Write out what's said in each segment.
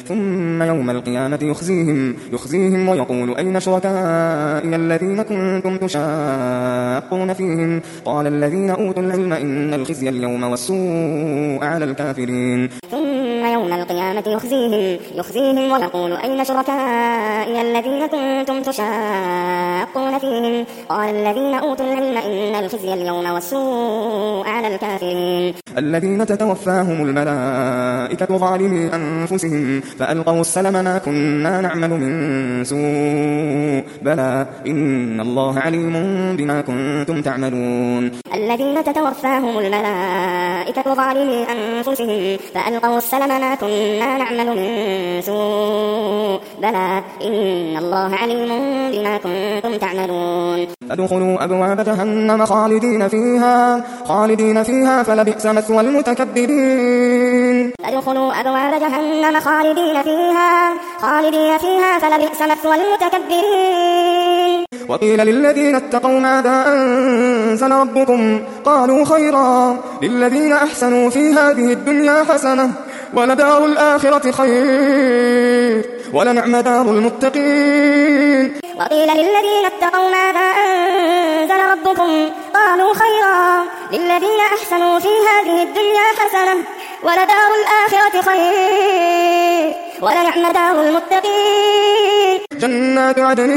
ثم يوم القيامة يخزيهم ويقول أين شركائي الذين كنتم تشاقون فيهم قال الذين أوتوا العلم إن الخزي اليوم والسوء على الكافرين ثم يوم القيامة يخزيهم ويقول أين شركائي الذين كنتم تشاقون فيهم قال الذين أوتوا العلم إن الخزي اليوم والسوء على الكافرين الذين تتوفاهم الملائكة ظالمي أنفسهم فألقوا السلم ما كنا نعمل من سوء بلى إن الله عليم بما كنتم تعملون الذين تتوفاهم الملائكة ظالمي أنفسهم فألقوا السلم ما كنا نعمل من سوء بلى إن الله عليم بما كنتم تعملون ادخلوا أبواب جهنم خالدين فيها فلبئس مثوى المتكبرين ادخلوا أبواب جهنم خالدين فيها فلبئس مثوى المتكبرين وقيل للذين اتقوا ماذا أنزل ربكم قالوا خيرا للذين أحسنوا في هذه الدنيا حسنة ولدار الآخرة خير ولنعم دار المتقين وقيل للذين اتقوا ماذا أنزل ربكم قالوا خيرا للذين أحسنوا في هذه الدنيا حسنة ولدار الآخرة خير ولنعم دار المتقين جنات عدن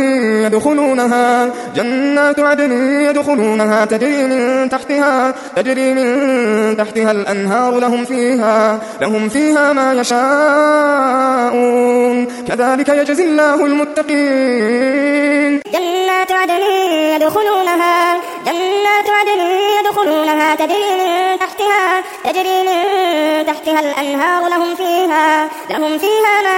يدخلونها تجري من تحتها الأنهار لهم فيها ما يشاءون كذلك يجزي الله المتقين جنات عدن يدخلونها تجري من تحتها الأنهار لهم فيها ما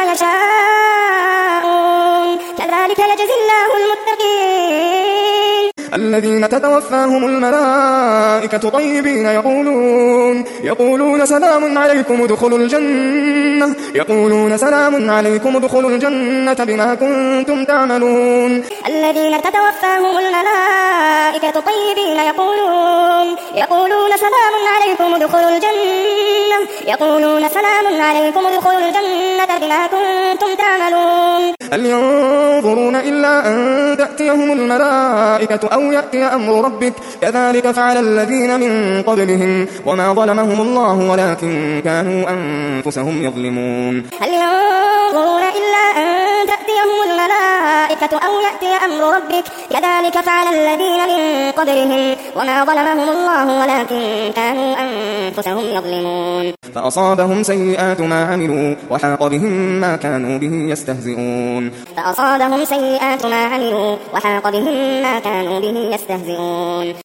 يشاءون كذلك يجزي الله المتقين الذين تتوفاهم الملائكة طيبين يقولون سلام عليكم ادخلوا الجنة بما كنتم تعملون الذين تتوفاهم الملائكة طيبين يقولون سلام عليكم ادخلوا الجنة بما كنتم تعملون هل ينظرون إلا أن تأتيهم الملائكة أو يأتي أمر ربك كذلك فعل الذين من قبلهم وما ظلمهم الله ولكن كانوا أنفسهم يظلمون هل ينظرون إلا أن تأتيهم الملائكة أو يأتي أمر ربك كذلك فعل الذين من قبلهم وما ظلمهم الله ولكن كانوا أنفسهم يظلمون فأصابهم سيئات ما عملوا وحاق بهم ما كانوا به يستهزئون